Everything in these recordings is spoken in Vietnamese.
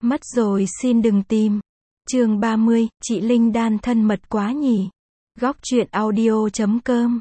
Mất rồi xin đừng tìm. Chương 30, chị Linh Đan thân mật quá nhỉ. Góc truyện audio.com.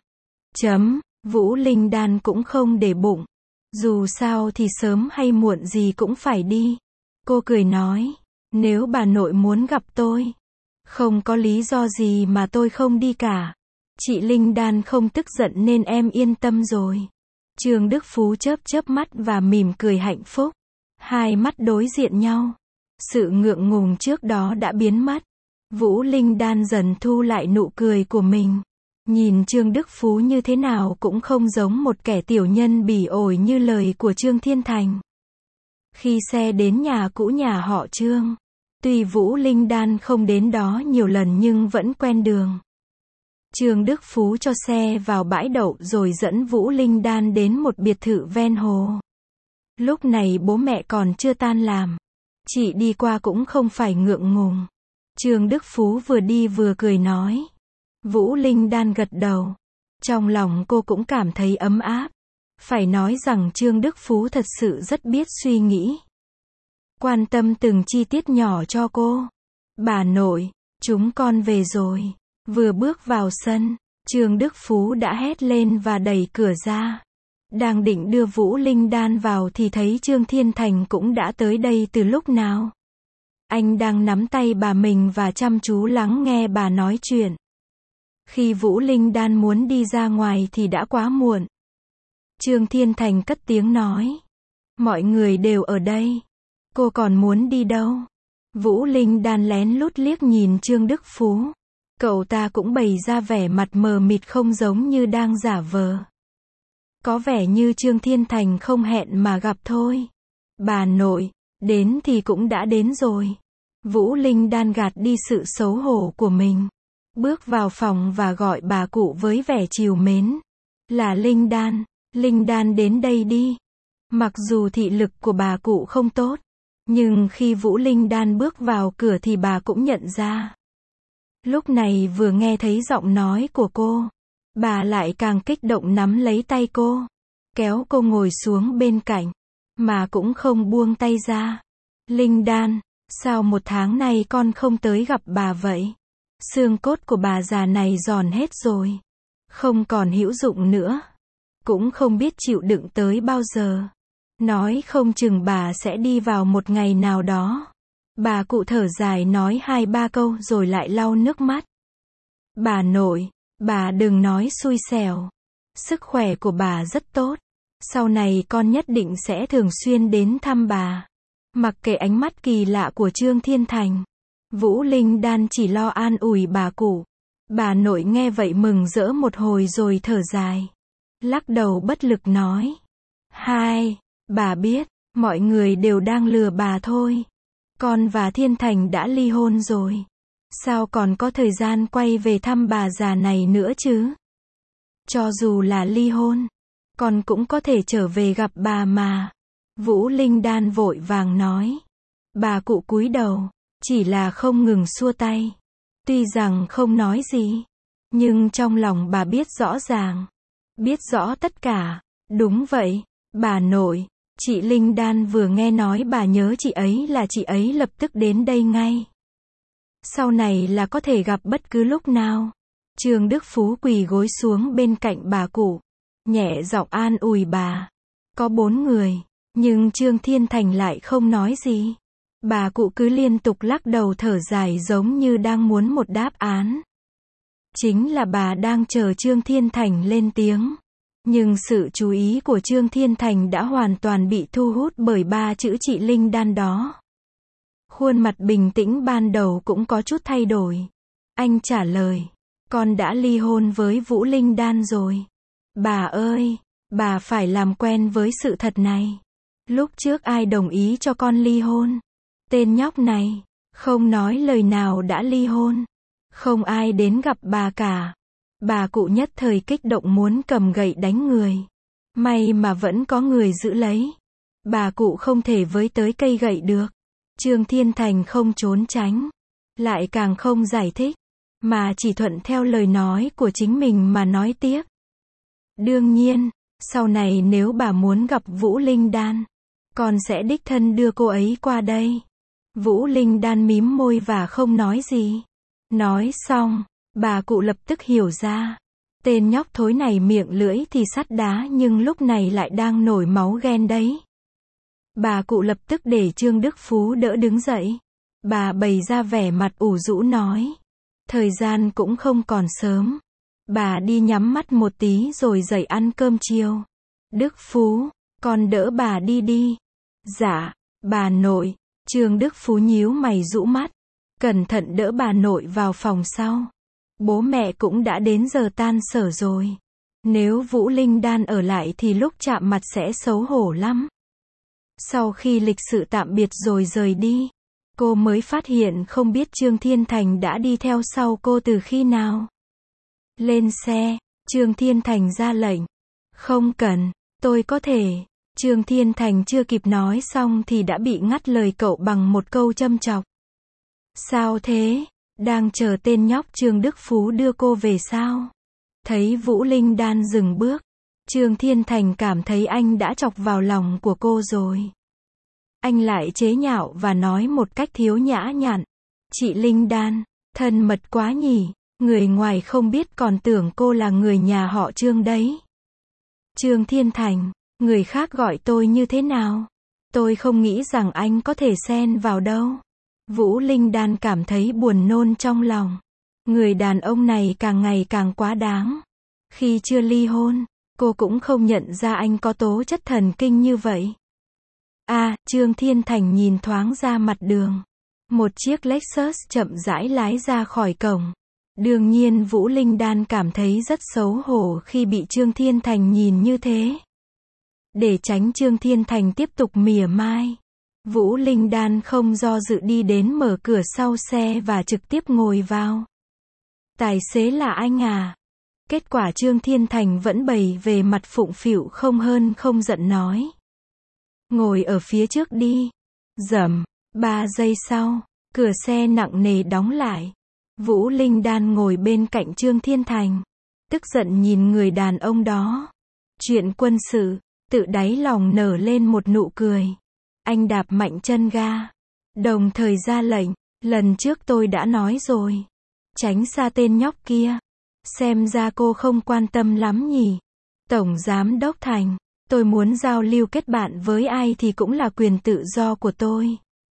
Vũ Linh Đan cũng không để bụng. Dù sao thì sớm hay muộn gì cũng phải đi. Cô cười nói, nếu bà nội muốn gặp tôi, không có lý do gì mà tôi không đi cả. Chị Linh Đan không tức giận nên em yên tâm rồi. Trương Đức Phú chớp chớp mắt và mỉm cười hạnh phúc. Hai mắt đối diện nhau. Sự ngượng ngùng trước đó đã biến mất. Vũ Linh Đan dần thu lại nụ cười của mình. Nhìn Trương Đức Phú như thế nào cũng không giống một kẻ tiểu nhân bỉ ổi như lời của Trương Thiên Thành. Khi xe đến nhà cũ nhà họ Trương, tuy Vũ Linh Đan không đến đó nhiều lần nhưng vẫn quen đường. Trương Đức Phú cho xe vào bãi đậu rồi dẫn Vũ Linh Đan đến một biệt thự ven hồ. Lúc này bố mẹ còn chưa tan làm. Chị đi qua cũng không phải ngượng ngùng. Trương Đức Phú vừa đi vừa cười nói. Vũ Linh Đan gật đầu. Trong lòng cô cũng cảm thấy ấm áp. Phải nói rằng Trương Đức Phú thật sự rất biết suy nghĩ. Quan tâm từng chi tiết nhỏ cho cô. Bà nội, chúng con về rồi. Vừa bước vào sân, Trương Đức Phú đã hét lên và đẩy cửa ra. Đang định đưa Vũ Linh Đan vào thì thấy Trương Thiên Thành cũng đã tới đây từ lúc nào. Anh đang nắm tay bà mình và chăm chú lắng nghe bà nói chuyện. Khi Vũ Linh Đan muốn đi ra ngoài thì đã quá muộn. Trương Thiên Thành cất tiếng nói. Mọi người đều ở đây. Cô còn muốn đi đâu? Vũ Linh Đan lén lút liếc nhìn Trương Đức Phú. Cậu ta cũng bày ra vẻ mặt mờ mịt không giống như đang giả vờ. Có vẻ như Trương Thiên Thành không hẹn mà gặp thôi. Bà nội, đến thì cũng đã đến rồi. Vũ Linh Đan gạt đi sự xấu hổ của mình. Bước vào phòng và gọi bà cụ với vẻ trìu mến. Là Linh Đan đến đây đi. Mặc dù thị lực của bà cụ không tốt, nhưng khi Vũ Linh Đan bước vào cửa thì bà cũng nhận ra. Lúc này vừa nghe thấy giọng nói của cô, bà lại càng kích động nắm lấy tay cô, kéo cô ngồi xuống bên cạnh, mà cũng không buông tay ra. Linh Đan, sao một tháng nay con không tới gặp bà vậy? Xương cốt của bà già này giòn hết rồi, không còn hữu dụng nữa, cũng không biết chịu đựng tới bao giờ. Nói không chừng bà sẽ đi vào một ngày nào đó. Bà cụ thở dài nói 2-3 câu rồi lại lau nước mắt. Bà nội, bà đừng nói xui xẻo. Sức khỏe của bà rất tốt. Sau này con nhất định sẽ thường xuyên đến thăm bà. Mặc kệ ánh mắt kỳ lạ của Trương Thiên Thành, Vũ Linh Đan chỉ lo an ủi bà cụ. Bà nội nghe vậy mừng rỡ một hồi rồi thở dài. Lắc đầu bất lực nói. Bà biết, mọi người đều đang lừa bà thôi. Con và Thiên Thành đã ly hôn rồi. Sao còn có thời gian quay về thăm bà già này nữa chứ? Cho dù là ly hôn, con cũng có thể trở về gặp bà mà. Vũ Linh Đan vội vàng nói. Bà cụ cúi đầu, chỉ là không ngừng xua tay. Tuy rằng không nói gì, nhưng trong lòng bà biết rõ ràng. Biết rõ tất cả. Đúng vậy, bà nội. Chị Linh Đan vừa nghe nói bà nhớ chị ấy là chị ấy lập tức đến đây ngay. Sau này là có thể gặp bất cứ lúc nào. Trương Đức Phú quỳ gối xuống bên cạnh bà cụ, nhẹ giọng an ủi bà. Có 4 người, nhưng Trương Thiên Thành lại không nói gì. Bà cụ cứ liên tục lắc đầu thở dài giống như đang muốn một đáp án. Chính là bà đang chờ Trương Thiên Thành lên tiếng. Nhưng sự chú ý của Trương Thiên Thành đã hoàn toàn bị thu hút bởi 3 chữ chị Linh Đan đó. Khuôn mặt bình tĩnh ban đầu cũng có chút thay đổi. Anh trả lời, con đã ly hôn với Vũ Linh Đan rồi. Bà ơi, bà phải làm quen với sự thật này. Lúc trước ai đồng ý cho con ly hôn? Tên nhóc này, không nói lời nào đã ly hôn. Không ai đến gặp bà cả. Bà cụ nhất thời kích động muốn cầm gậy đánh người. May mà vẫn có người giữ lấy. Bà cụ không thể với tới cây gậy được. Trương Thiên Thành không trốn tránh, lại càng không giải thích, mà chỉ thuận theo lời nói của chính mình mà nói tiếp. Đương nhiên, sau này nếu bà muốn gặp Vũ Linh Đan, con sẽ đích thân đưa cô ấy qua đây. Vũ Linh Đan mím môi và không nói gì. Nói xong, bà cụ lập tức hiểu ra. Tên nhóc thối này miệng lưỡi thì sắt đá nhưng lúc này lại đang nổi máu ghen đấy. Bà cụ lập tức để Trương Đức Phú đỡ đứng dậy. Bà bày ra vẻ mặt ủ rũ nói. Thời gian cũng không còn sớm. Bà đi nhắm mắt một tí rồi dậy ăn cơm chiều. Đức Phú, con đỡ bà đi đi. Dạ, bà nội. Trương Đức Phú nhíu mày rũ mắt. Cẩn thận đỡ bà nội vào phòng sau. Bố mẹ cũng đã đến giờ tan sở rồi. Nếu Vũ Linh Đan ở lại thì lúc chạm mặt sẽ xấu hổ lắm. Sau khi lịch sự tạm biệt rồi rời đi, cô mới phát hiện không biết Trương Thiên Thành đã đi theo sau cô từ khi nào. Lên xe, Trương Thiên Thành ra lệnh. Không cần, tôi có thể. Trương Thiên Thành chưa kịp nói xong thì đã bị ngắt lời cậu bằng một câu châm chọc. Sao thế? Đang chờ tên nhóc Trương Đức Phú đưa cô về sao? Thấy Vũ Linh Đan dừng bước, Trương Thiên Thành cảm thấy anh đã chọc vào lòng của cô rồi. Anh lại chế nhạo và nói một cách thiếu nhã nhặn. Chị Linh Đan, thân mật quá nhỉ, người ngoài không biết còn tưởng cô là người nhà họ Trương đấy. Trương Thiên Thành, người khác gọi tôi như thế nào? Tôi không nghĩ rằng anh có thể xen vào đâu. Vũ Linh Đan cảm thấy buồn nôn trong lòng. Người đàn ông này càng ngày càng quá đáng. Khi chưa ly hôn, cô cũng không nhận ra anh có tố chất thần kinh như vậy. Trương Thiên Thành nhìn thoáng ra mặt đường. Một chiếc Lexus chậm rãi lái ra khỏi cổng. Đương nhiên Vũ Linh Đan cảm thấy rất xấu hổ khi bị Trương Thiên Thành nhìn như thế. Để tránh Trương Thiên Thành tiếp tục mỉa mai, Vũ Linh Đan không do dự đi đến mở cửa sau xe và trực tiếp ngồi vào. Tài xế là anh à? Kết quả Trương Thiên Thành vẫn bày về mặt phụng phịu không hơn không giận nói. Ngồi ở phía trước đi. Rầm, 3 giây sau, cửa xe nặng nề đóng lại. Vũ Linh Đan ngồi bên cạnh Trương Thiên Thành. Tức giận nhìn người đàn ông đó. Chuyện quân sự, tự đáy lòng nở lên một nụ cười. Anh đạp mạnh chân ga. Đồng thời ra lệnh. Lần trước tôi đã nói rồi. Tránh xa tên nhóc kia. Xem ra cô không quan tâm lắm nhỉ. Tổng Giám Đốc Thành. Tôi muốn giao lưu kết bạn với ai thì cũng là quyền tự do của tôi.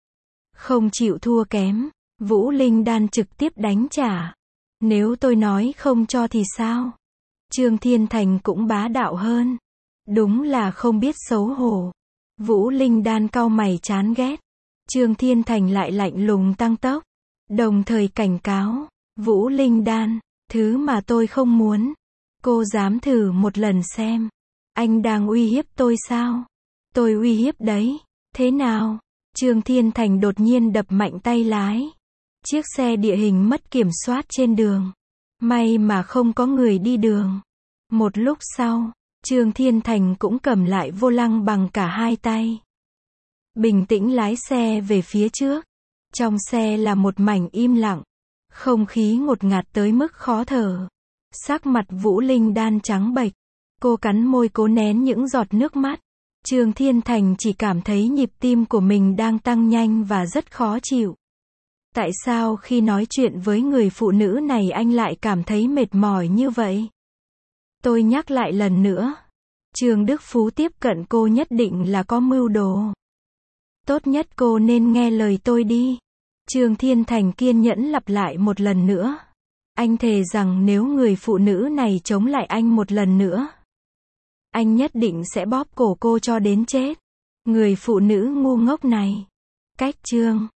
Không chịu thua kém. Vũ Linh Đan trực tiếp đánh trả. Nếu tôi nói không cho thì sao? Trương Thiên Thành cũng bá đạo hơn. Đúng là không biết xấu hổ. Vũ Linh Đan cau mày chán ghét. Trương Thiên Thành lại lạnh lùng tăng tốc. Đồng thời cảnh cáo. Vũ Linh Đan, thứ mà tôi không muốn. Cô dám thử một lần xem. Anh đang uy hiếp tôi sao? Tôi uy hiếp đấy. Thế nào? Trương Thiên Thành đột nhiên đập mạnh tay lái. Chiếc xe địa hình mất kiểm soát trên đường. May mà không có người đi đường. Một lúc sau, Trương Thiên Thành cũng cầm lại vô lăng bằng cả hai tay. Bình tĩnh lái xe về phía trước. Trong xe là một mảnh im lặng. Không khí ngột ngạt tới mức khó thở. Sắc mặt Vũ Linh Đan trắng bệch. Cô cắn môi cố nén những giọt nước mắt. Trương Thiên Thành chỉ cảm thấy nhịp tim của mình đang tăng nhanh và rất khó chịu. Tại sao khi nói chuyện với người phụ nữ này anh lại cảm thấy mệt mỏi như vậy? Tôi nhắc lại lần nữa. Trương Đức Phú tiếp cận cô nhất định là có mưu đồ. Tốt nhất cô nên nghe lời tôi đi. Trương Thiên Thành kiên nhẫn lặp lại một lần nữa. Anh thề rằng nếu người phụ nữ này chống lại anh một lần nữa, anh nhất định sẽ bóp cổ cô cho đến chết. Người phụ nữ ngu ngốc này. Cách chương